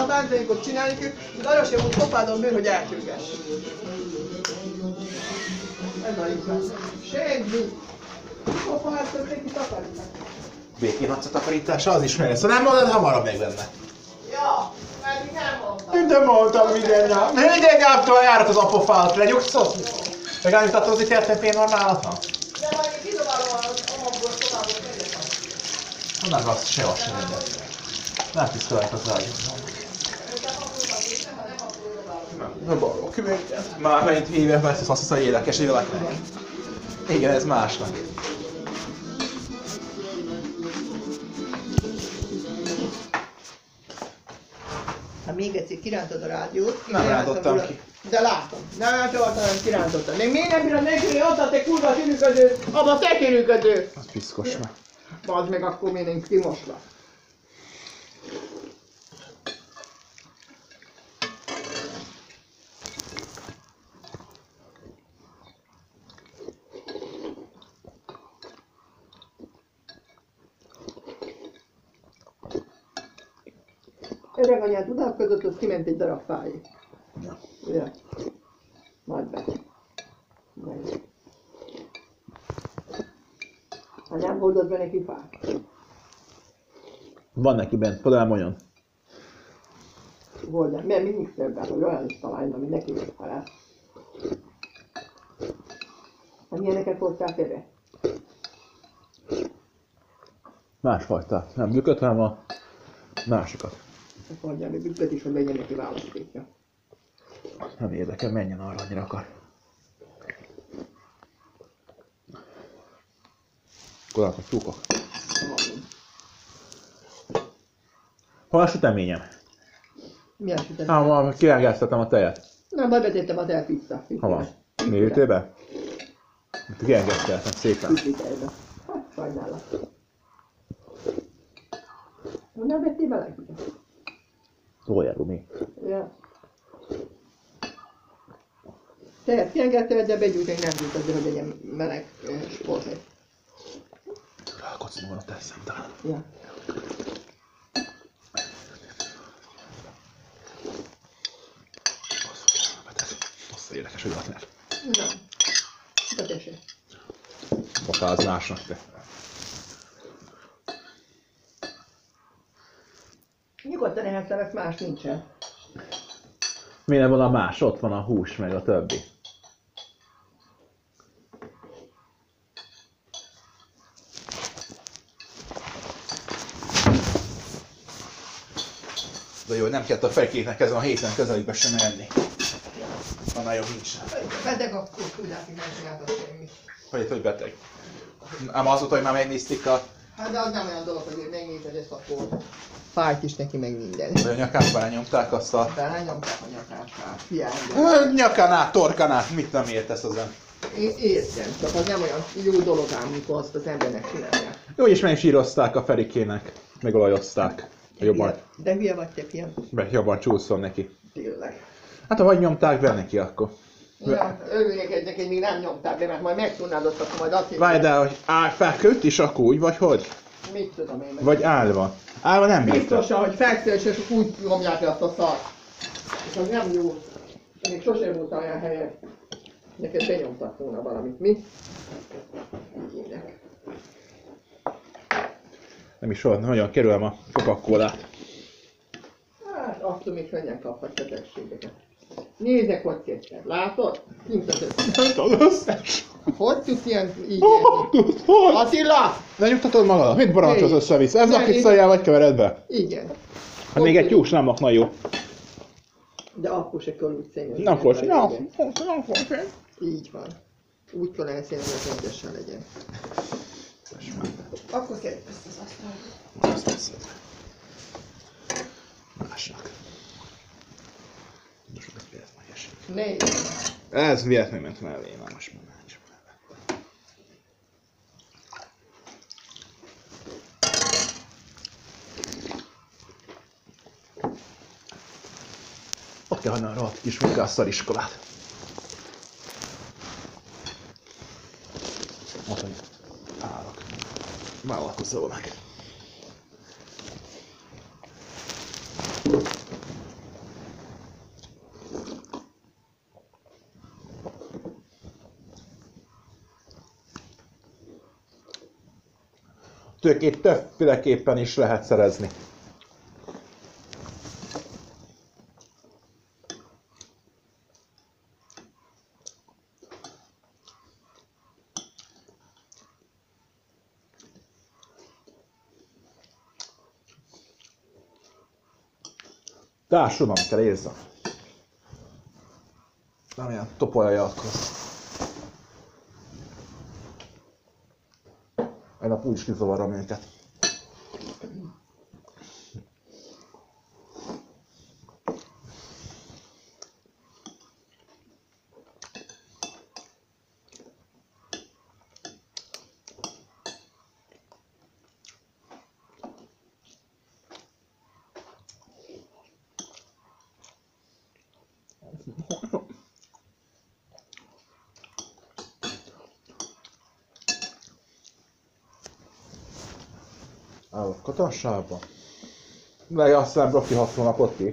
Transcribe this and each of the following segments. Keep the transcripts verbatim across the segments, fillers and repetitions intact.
bántalékot csinálni, hogy arra sem úgy kopádon bőr, hogy eltűrgess. Ez a igaz. Semmi. Mikor háztat neki takarítani? Békén adsz a takarításra, az is meg lesz. Ha nem mondod, hamarabb meg lenne. Ja, mert nem mondtam. De mondtam minden nap. Minden naptól járat az apofálat, lenyugszol? Meg elmutattad az ítéleten pénnormálat? De majd én kidobálom az omagból továbbot megyek. Nem rossz, se az sem egyet. Nem tisztelek az ágyat. Nem balról küvőkkel. Már megint hívja, persze azt hiszem, hogy érdekes élek legyen. Igen, ez másnak. Hát még egyszer kirántod a rádiót. Nem rántottam ki. De látom. Nem elcsavartam, hanem kirántottam. Még miért nem bírod nélkülni ott a te kurva tűrűködő, abba a te tűrűködő! Az piszkos meg. Bazd meg, akkor miért nem kimoslak. Öreg anyád udák között, ott kiment egy darab fájé. Ja. Ja. Majd be. Majd. Anyám hordott be neki fát. Van neki bent, például olyan. Hordja, mert mindig szöbbel, hogy olyan is találjon, ami neki még halál. Hát milyeneket hordtál erre? Másfajta. Nem bükköt, hanem a másikat. Azt mondja, hogy bükköt is, hogy legyen neki választékja. Nem érdekel, menjen arra, annyira akar. Akkor a tyúkok. Hol a süteményem? Milyen sütemény? Hát, ma kiengesztettem a tejet. Na, majd betettem a teát vissza. Ha van? Mi ütébe? Kiengesztettem szépen. Ütébe. Hát, sajnálat. Nem vettél bele? Tójáról mi? Ja. Tehet kiengedted, de begyújtani nem gyújtod be, hogy legyen meleg sportlegy. Rákodsz magam, teszem talán. Ja. Azt érdekes, hogy azt Na. De tessék. Papáz másnak te. Nyugodtan ehetsz, mert más nincsen. Miért van a más? Ott van a hús, meg a többi. De jó, nem kellett a fejkéknek ezen a héten közelébe sem menni. Annál jobb nincs. Beteg akkor tudják, hogy nem csináltak semmit. Hogy itt, hogy beteg. Ám azóta, hogy már megnézték a... Hát de az nem olyan dolog, hogy megnézed ezt a kort. Fájt is neki, meg minden. Hogy a nyakán belenyomták azt a... Belenyomták a nyakását. Hiány. Nyakán át, torkán át, mit nem értesz ezen? Én értem, csak az nem olyan jó dolog ám, amikor azt az embernek csinálják. Jó, és meg sírozták a Ferikének. Megolajozták. Jobban, De hülye vagy te, fiam. jobban csúszol neki. Tényleg. Hát ha vagy nyomták be neki akkor. Ja, örülnék hogy még nem nyomták be, mert majd megtudnád ott, akkor majd azt Várj, de hogy áll feküdt is akkor úgy, vagy hogy? Mit tudom én meg. Vagy állva? Állva nem bírta. Biztosan, hogy fekszel, és akkor úgy nyomják le azt a szart. És az nem jó. Még sosem volt olyan helyen. Neked benyomtak volna valamit, mi? Ilyenek. Nem is olyan, nagyon kerülem a Coca-Colát. Hát, attól még könnyen kaphat betegségeket. Nézzek, hogy szépen. Látod? Kint az összes. Az összes. Hogy tudsz ilyen így Hogy érni? tudsz, hogy? Attila! Lenyugtatod magadat? Mit barancsolsz Én. össze-vissza? Ez Nem, akit én- szaljál vagy kevered be? Igen. Hát még egy tyús nem lakna jó. De akkor se kell úgy szényezni. Nem akkor, legyen. nem, nem akkor. Így van. Úgy kell elszélni, hogy rendesen legyen. Akkor kell ezt az asztalra. Azt veszed. Másnak. Most ez miért majd esik? Ne. Ez véletlenül ment mellé, már most már nincs mellé. Ott kell hagyni a rohadt kis munkásszal-iskolát. Ott, hogy állok. Vállalkozol meg. tőkét többféleképpen is lehet szerezni. Társadalom kell érzem. Nem ilyen topolja akkor. Egy nap úgyis kizavarom őket. Állok katassába. De aztán Broki hat hónapot ki.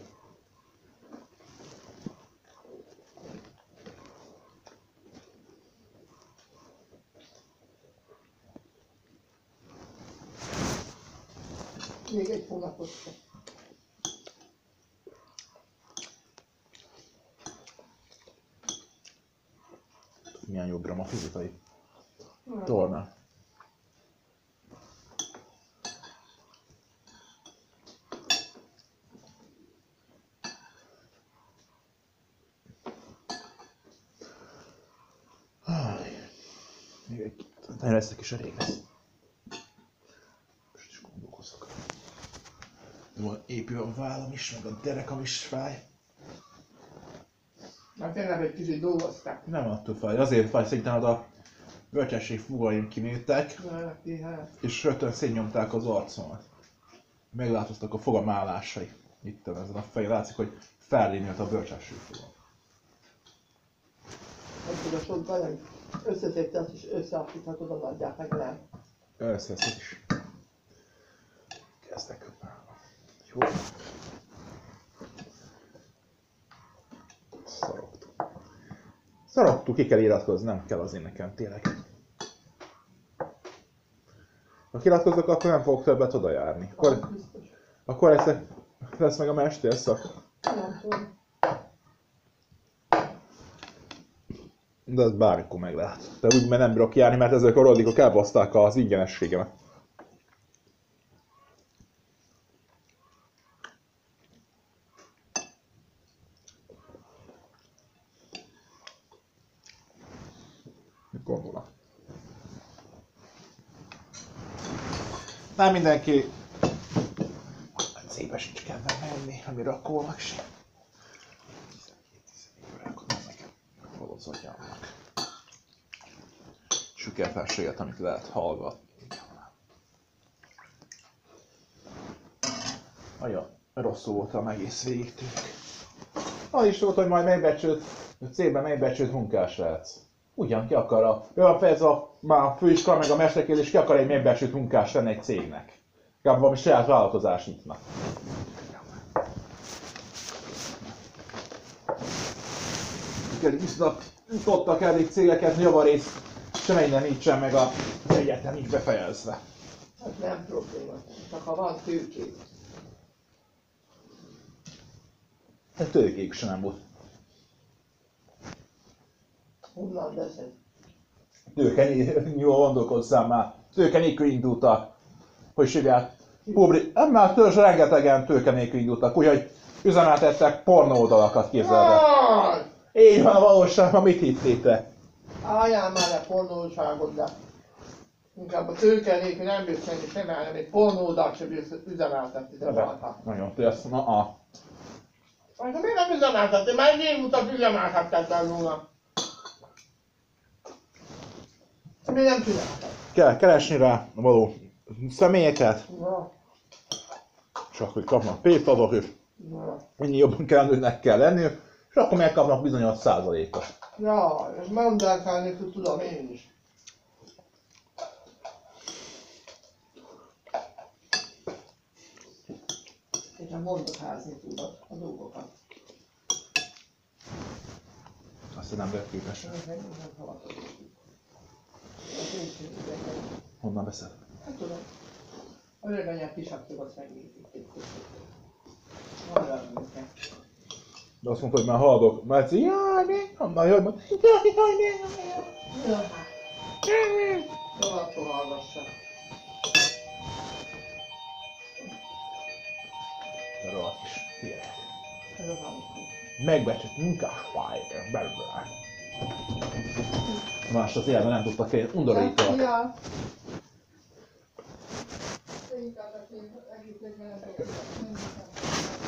Még egy hónapot sem. Milyen jobbra a fizikai torna. Még egy nagyon leszek is elég lesz. Most is gondolkozok. Jól épül a vállam is, meg a derekam is fáj. Hát tényleg egy kicsit dolgozták. Nem attól fáj, azért fáj, szerintem a bölcsesség fogaim kinőttek, és rögtön szétnyomták az arcomat. Megváltoztak a fogam állásai. Itt ezen a fején látszik, hogy fellénült a bölcsesség fogam. Hogy a sok bajai összeszedte azt is összeállíthatod a nagyját meg nem. Összeszed is. Kezdek. Jó. Szarogtuk. Szarogtuk, ki kell iratkozni, nem kell azért nekem tényleg. Ha kiratkozok, akkor nem fogok többet oda járni. Akkor, akkor lesz, lesz meg a mesterszak. Nem tudom. De ez bármikor meg lehet. De úgy, mert nem bírok járni, mert ezek a roldikok elbaszták az ingyenességemet. Mit gondolom? Nem mindenki szépen sincs kedvem menni, ami rakónak sem. Az agyámnak. Sükertárséget, amit lehet hallgatni. Olyan rosszul voltam egész végig tőlük. Az is volt, hogy majd megbecsült, cégben megbecsült munkás lehetsz. Ugyan ki akar a, olyan fejezve a, már a főiskola meg a mesterképzés, ki akar egy megbecsült munkás lenni egy cégnek. Inkább valami saját vállalkozást nyitnak. Viszont nyitottak elég cégeket, javarészt semmennyire nincsen meg a egyetem nincs befejezve. Ez nem probléma, csak ha van tőkék. Hát tőkék sem nem volt. Honnan veszed? Tőke, jól gondolkozzál már. Tőke nélkül indultak. Hogy hívják? Publi... Nem már törzs rengetegen tőke nélkül indultak, úgyhogy üzemeltettek pornóoldalakat, képzeld el. Így van a valóságban, mit hittétek? Álljál már le pornóságot, de inkább a tőke nélkül nem bírsz menni sem el, még pornóoldalt sem bírsz üzemeltetni, de valhat. Nagyon tősz, na a. De miért nem üzemeltetni? Már egy év utat üzemeltetted volna. Miért nem csináltad? Kell keresni rá a való személyeket, Na, és akkor kapnak pénztagok, és na. ennyi jobban kellőnek kell lenniük, és akkor megkapnak bizonyos százalékot. Ja, és mondd el kell nélkül tudom én is. És nem mondok házni tudod a dolgokat. Azt nem vagyok képes. Ez egy nem hallgatom. Ez nincs idegen. Honnan veszed? Hát tudom. A öreg kisakcióhoz megépítik. Van rá minket. De azt mondta, hogy már haladok. Már egyszer, jaj, még annál jaj, majd, jaj, jaj, még Jó, hát. Jó, akkor hallgassak. Rohadt kis hülyek. Ez az amikor. Megbecsült munkás fájr. Blablabla. Más az életben nem tudtak én, undorítóak. Ja. Inkább, hogy egész évben nem tudok.